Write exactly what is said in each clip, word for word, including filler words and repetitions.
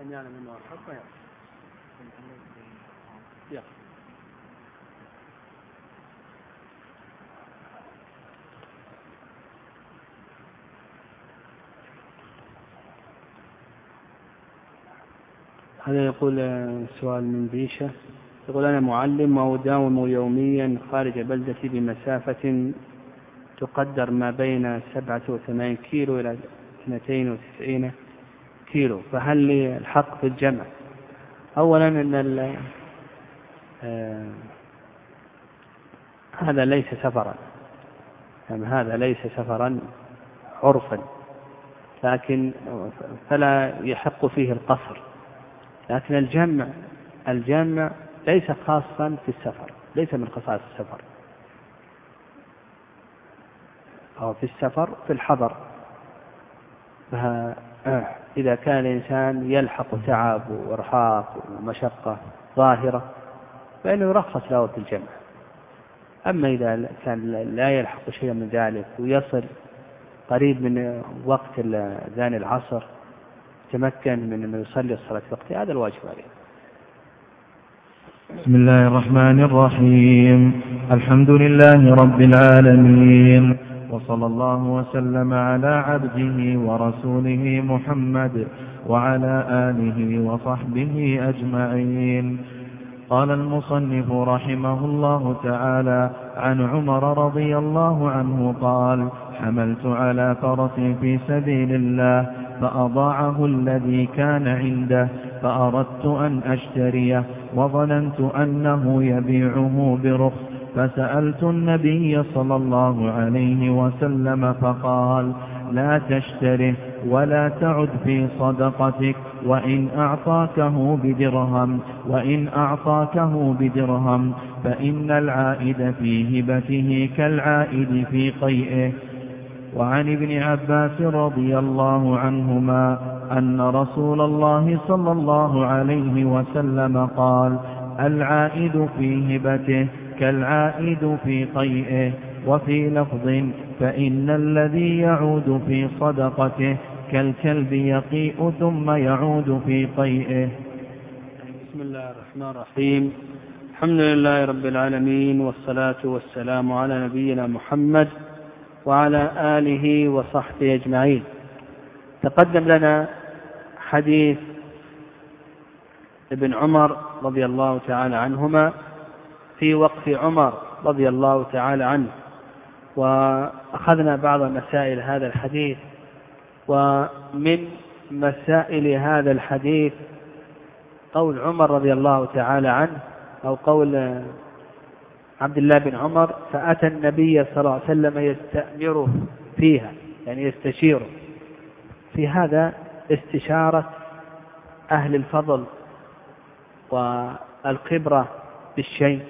لم يعلم أنه الحق يقف. هذا يقول سؤال من بيشة، يقول أنا معلم وأداوم يوميا خارج بلدتي بمسافة تقدر ما بين سبعة وثمانين كيلو إلى اثنتين وتسعين كيلو، فهل لي الحق في الجمع؟ أولا أن آه هذا ليس سفرا، يعني هذا ليس سفرا عرفا، لكن فلا يحق فيه القصر. لكن الجمع الجمع ليس خاصا في السفر، ليس من خصائص السفر، أو في السفر في الحضر. إذا كان الإنسان يلحق تعب وإرهاق ومشقة ظاهرة فإنه يرخص له في الجمع. أما إذا كان لا يلحق شيئا من ذلك ويصل قريب من وقت أذان العصر تمكن من أنه يصلي الصلاة في وقتها، هذا الواجب عليه. بسم الله الرحمن الرحيم. الحمد لله رب العالمين، وصلى الله وسلم على عبده ورسوله محمد وعلى آله وصحبه أجمعين. قال المصنف رحمه الله تعالى: عن عمر رضي الله عنه قال: حملت على فرس في سبيل الله فأضاعه الذي كان عنده فأردت أن أشتريه وظننت أنه يبيعه برخص، فسألت النبي صلى الله عليه وسلم فقال: لا تشتره ولا تعد في صدقتك، وإن أعطاكه بدرهم وإن أعطاكه بدرهم فإن العائد في هبته كالعائد في قيئه. وعن ابن عباس رضي الله عنهما أن رسول الله صلى الله عليه وسلم قال: العائد في هبته كالعائد في قيئه. وفي لفظ: فإن الذي يعود في صدقته كالكلب يقيء ثم يعود في قيئه. بسم الله الرحمن الرحيم. الحمد لله رب العالمين، والصلاة والسلام على نبينا محمد وعلى آله وصحبه أجمعين. تقدم لنا حديث ابن عمر رضي الله تعالى عنهما في وقف عمر رضي الله تعالى عنه، وأخذنا بعض مسائل هذا الحديث. ومن مسائل هذا الحديث قول عمر رضي الله تعالى عنه، أو قول عبد الله بن عمر: فأتى النبي صلى الله عليه وسلم يستأمره فيها، يعني يستشيره. في هذا استشارة أهل الفضل والخبرة بالشيء،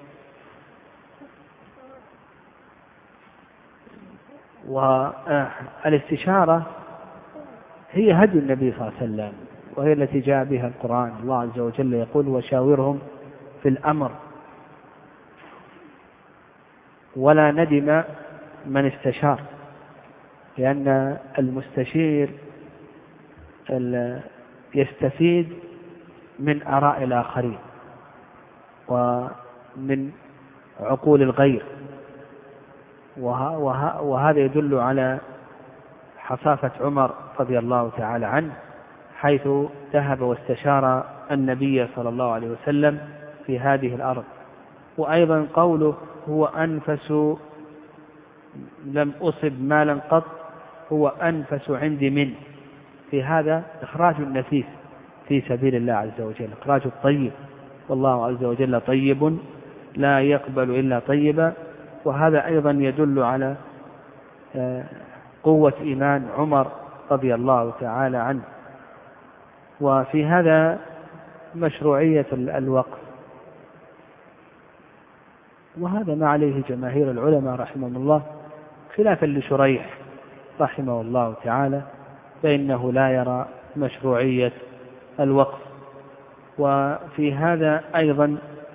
والاستشارة هي هدي النبي صلى الله عليه وسلم، وهي التي جاء بها القرآن. الله عز وجل يقول: وشاورهم في الأمر. ولا ندم من استشار، لأن المستشير يستفيد من آراء الآخرين ومن عقول الغير، وهذا يدل على حصافة عمر رضي الله تعالى عنه، حيث ذهب واستشار النبي صلى الله عليه وسلم في هذه الأرض. وأيضا قوله: هو أنفس، لم أصب مالا قط، هو أنفس عندي منه. في هذا إخراج النفيس في سبيل الله عز وجل، إخراج الطيب، والله عز وجل طيب لا يقبل إلا طيبا. وهذا أيضا يدل على قوة إيمان عمر رضي الله تعالى عنه. وفي هذا مشروعية الوقف، وهذا ما عليه جماهير العلماء رحمهم الله، خلافا لشريح رحمه الله تعالى، فإنه لا يرى مشروعية الوقف. وفي هذا أيضا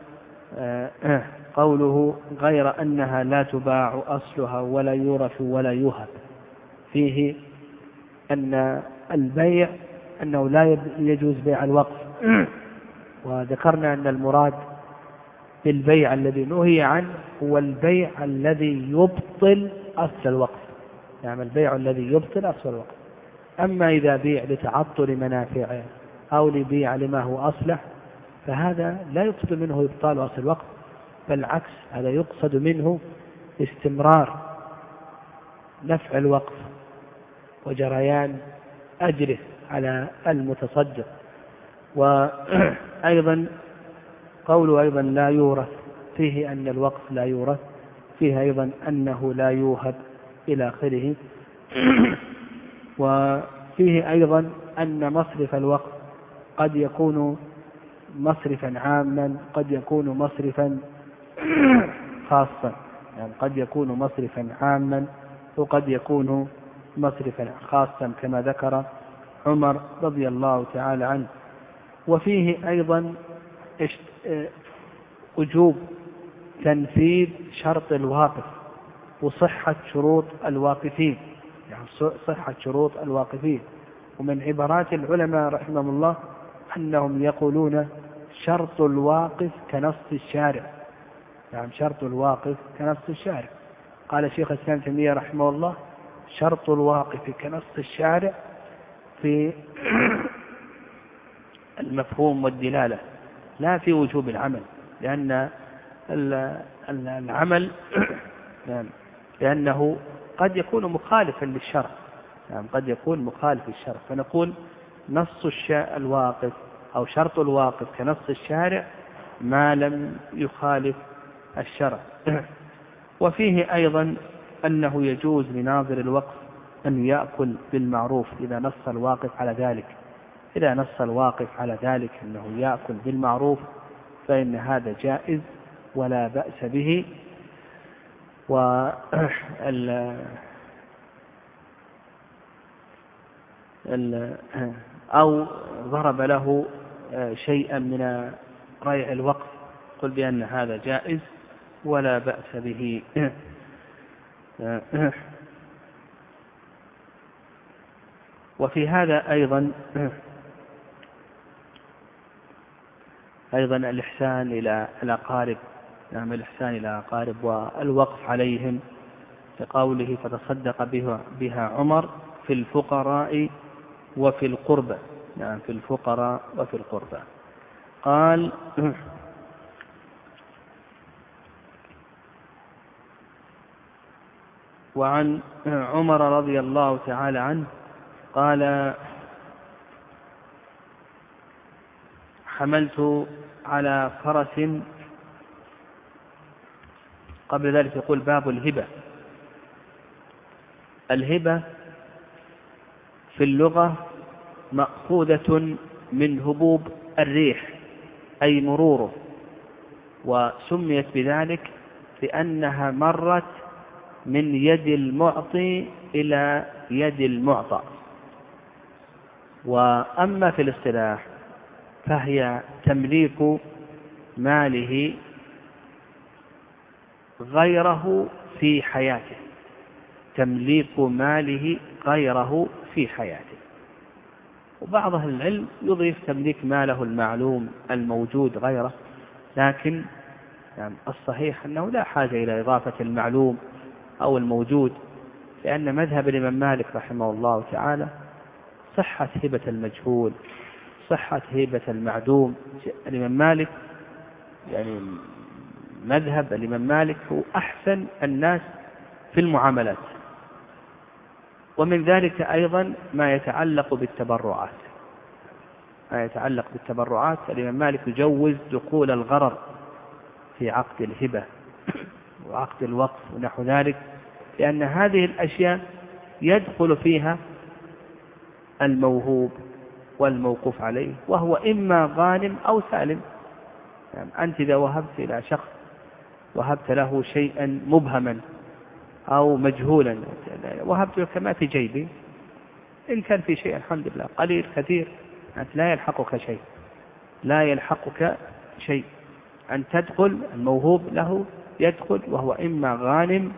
قوله: غير أنها لا تباع أصلها ولا يورث ولا يوهب، فيه أن البيع أنه لا يجوز بيع الوقف، وذكرنا أن المراد بالبيع الذي نهي عنه هو البيع الذي يبطل أصل الوقف، يعني البيع الذي يبطل أصل الوقف. أما إذا بيع لتعطل منافعه أو لبيع لما هو أصلح فهذا لا يقصد منه إبطال أصل الوقف، بل العكس، هذا يقصد منه استمرار نفع الوقف وجريان أجره على المتصدق. وأيضا قوله أيضا لا يورث، فيه أن الوقف لا يورث، فيه أيضا أنه لا يوهب إلى آخره. وفيه أيضا أن مصرف الوقف قد يكون مصرفا عاما، قد يكون مصرفا خاصا، يعني قد يكون مصرفا عاما وقد يكون مصرفا خاصا كما ذكر عمر رضي الله تعالى عنه. وفيه أيضا وجوب تنفيذ شرط الواقف وصحة شروط الواقفين، يعني صحة شروط الواقفين. ومن عبارات العلماء رحمهم الله أنهم يقولون شرط الواقف كنص الشارع، يعني شرط الواقف كنص الشارع. قال شيخ الإسلام تيمية رحمه الله شرط الواقف كنص الشارع في المفهوم والدلالة، لا في وجوب العمل، لأن العمل لأنه قد يكون مخالفا للشرع، يعني قد يكون مخالف للشرع، فنقول نص الواقف أو شرط الواقف كنص الشارع ما لم يخالف الشرع. وفيه أيضا أنه يجوز لناظر الوقف أن يأكل بالمعروف إذا نص الواقف على ذلك، إذا نص الواقف على ذلك أنه يأكل بالمعروف فإن هذا جائز ولا بأس به. أو ضرب له شيئا من ريع الوقف قل بأن هذا جائز ولا بأس به. وفي هذا أيضا أيضا الإحسان إلى الأقارب، نعم الإحسان إلى الأقارب والوقف عليهم، كقوله فتصدق بها, بها عمر في الفقراء وفي القربى، نعم في الفقراء وفي القربى. قال وعن عمر رضي الله تعالى عنه قال حملت على فرس، قبل ذلك يقول باب الهبة. الهبة في اللغة مأخوذة من هبوب الريح أي مروره، وسميت بذلك لأنها مرت من يد المعطي إلى يد المعطى. وأما في الاصطلاح فهي تمليك ماله غيره في حياته، تمليك ماله غيره في حياته. وبعض أهل العلم يضيف تمليك ماله المعلوم الموجود غيره، لكن يعني الصحيح أنه لا حاجة إلى إضافة المعلوم أو الموجود، لأن مذهب الإمام مالك رحمه الله تعالى صحة هبة المجهول، صحة هبة المعدوم. الإمام مالك يعني مذهب الإمام مالك هو أحسن الناس في المعاملات. ومن ذلك أيضا ما يتعلق بالتبرعات، ما يتعلق بالتبرعات الإمام مالك يجوز دخول الغرر في عقد الهبة وعقد الوقف ونحو ذلك، لأن هذه الأشياء يدخل فيها الموهوب والموقوف عليه، وهو إما غانم أو سالم. يعني أنت إذا وهبت إلى شخص وهبت له شيئا مبهما أو مجهولا، وهبت له كما في جيبي، إن كان في شيء الحمد لله قليل كثير أنت لا يلحقك شيء، لا يلحقك شيء، أن تدخل الموهوب له يدخل وهو إما غانم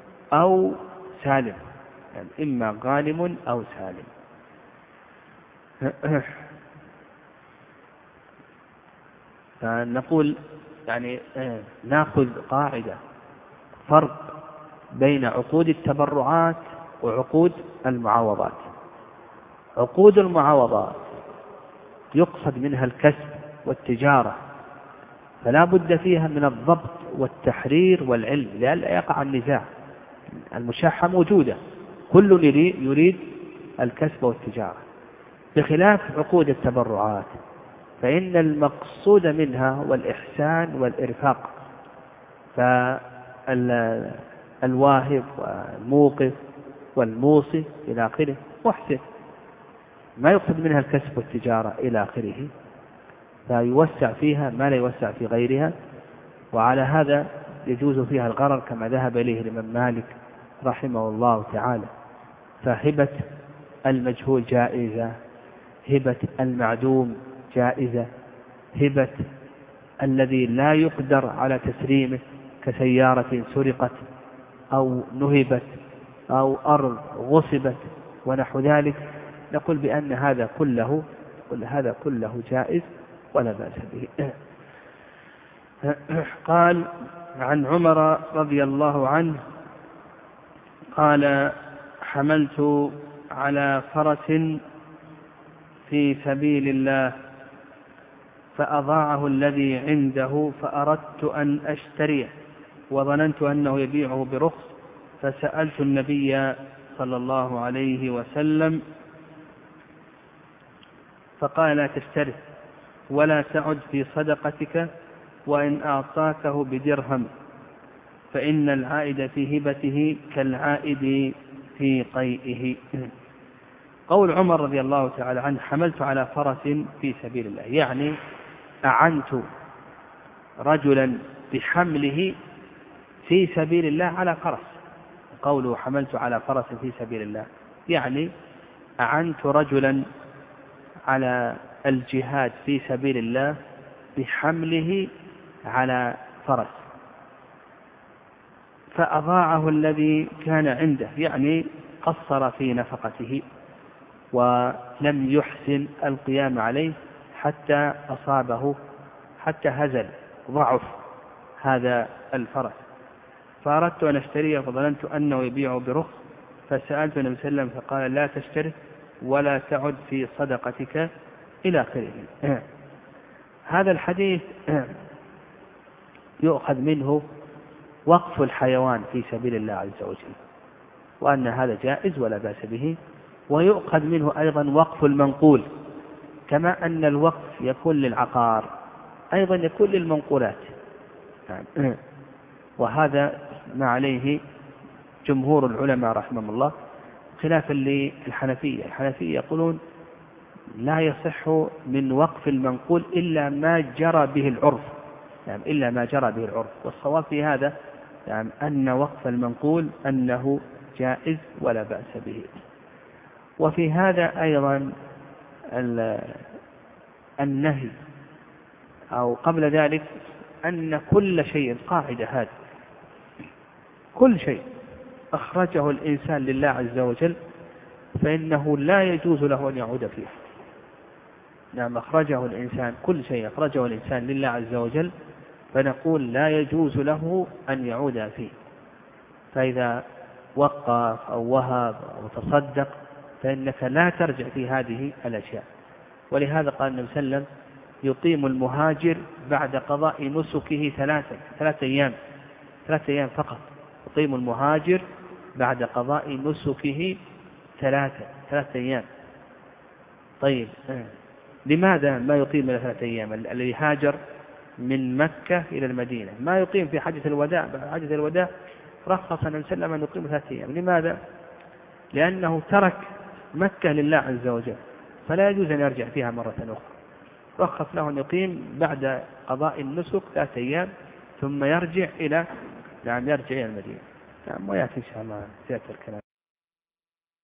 أو سالم، يعني إما غانم أو سالم. فنقول يعني نأخذ قاعدة فرق بين عقود التبرعات وعقود المعاوضات. عقود المعاوضات يقصد منها الكسب والتجارة، فلا بد فيها من الضبط والتحرير والعلم لئلا يقع النزاع. المشاحة موجودة، كل يريد الكسب والتجارة، بخلاف عقود التبرعات فإن المقصود منها والإحسان والإرفاق، فالواهب والموقف والموصي إلى آخره محسن، ما يقصد منها الكسب والتجارة إلى آخره، فيوسع فيها ما لا يوسع في غيرها. وعلى هذا يجوز فيها الغرر كما ذهب إليه الإمام مالك رحمه الله تعالى. فهبة المجهول جائزة، هبة المعدوم جائزة، هبة الذي لا يقدر على تسليمه كسيارة سرقت أو نهبت أو أرض غصبت ونحو ذلك، نقول بأن هذا كله كل هذا كله جائز ولا بأس به. قال عن عمر رضي الله عنه قال: حملت على فرس في سبيل الله فأضاعه الذي عنده فأردت أن أشتريه وظننت أنه يبيعه برخص، فسألت النبي صلى الله عليه وسلم فقال: لا تشتره ولا تعد في صدقتك، وإن أعطاكه بدرهم فإن العائد في هبته كالعائد في قيئه. قول عمر رضي الله تعالى عنه: حملت على فرس في سبيل الله، يعني أعنت رجلا بحمله في سبيل الله على فرس. قوله حملت على فرس في سبيل الله يعني أعنت رجلا على الجهاد في سبيل الله بحمله على فرس، فأضاعه الذي كان عنده، يعني قصر في نفقته ولم يحسن القيام عليه حتى أصابه، حتى هزل ضعف هذا الفرس، فأردت أن أشتريه فظننت أنه يبيعه برخص، فسألت النبي صلى الله عليه وسلم فقال: لا تشتره ولا تعد في صدقتك إلى آخره. هذا الحديث يؤخذ منه وقف الحيوان في سبيل الله عز وجل، وأن هذا جائز ولا بأس به. ويؤخذ منه أيضا وقف المنقول، كما أن الوقف يكون للعقار أيضا يكون للمنقولات، وهذا ما عليه جمهور العلماء رحمهم الله، خلافا للحنفية. الحنفية يقولون لا يصح من وقف المنقول إلا ما جرى به العرف، يعني إلا ما جرى به العرف. والصواب في هذا يعني أن وقف المنقول أنه جائز ولا بأس به. وفي هذا أيضا النهي، أو قبل ذلك أن كل شيء، قاعدة هذه، كل شيء أخرجه الإنسان لله عز وجل فإنه لا يجوز له أن يعود فيه. نعم، أخرجه الإنسان، كل شيء أخرجه الإنسان لله عز وجل فنقول لا يجوز له أن يعود فيه. فإذا وقف أو وهب أو تصدق فإنك لا ترجع في هذه الأشياء. ولهذا قال النبي صلى الله عليه وسلم: يقيم المهاجر بعد قضاء نسكه ثلاثة ثلاثة أيام ثلاثة أيام فقط. يقيم المهاجر بعد قضاء نسكه ثلاثة ثلاثة أيام. طيب، لماذا ما يقيم إلى ثلاثة أيام؟ الذي هاجر من مكة إلى المدينة ما يقيم في حجة الوداع، حجة الوداع رخص النبي صلى الله عليه وسلم أن يقيم ثلاثة أيام. لماذا؟ لأنه ترك مكة لله عز وجل فلا يجوز أن يرجع فيها مرة أخرى. رخص له أن يقيم بعد قضاء النسك ثلاثة أيام ثم يرجع إلى نعم يرجع إلى المدينة. نعم، ويأتي إن شاء الله سيأتي الكلام.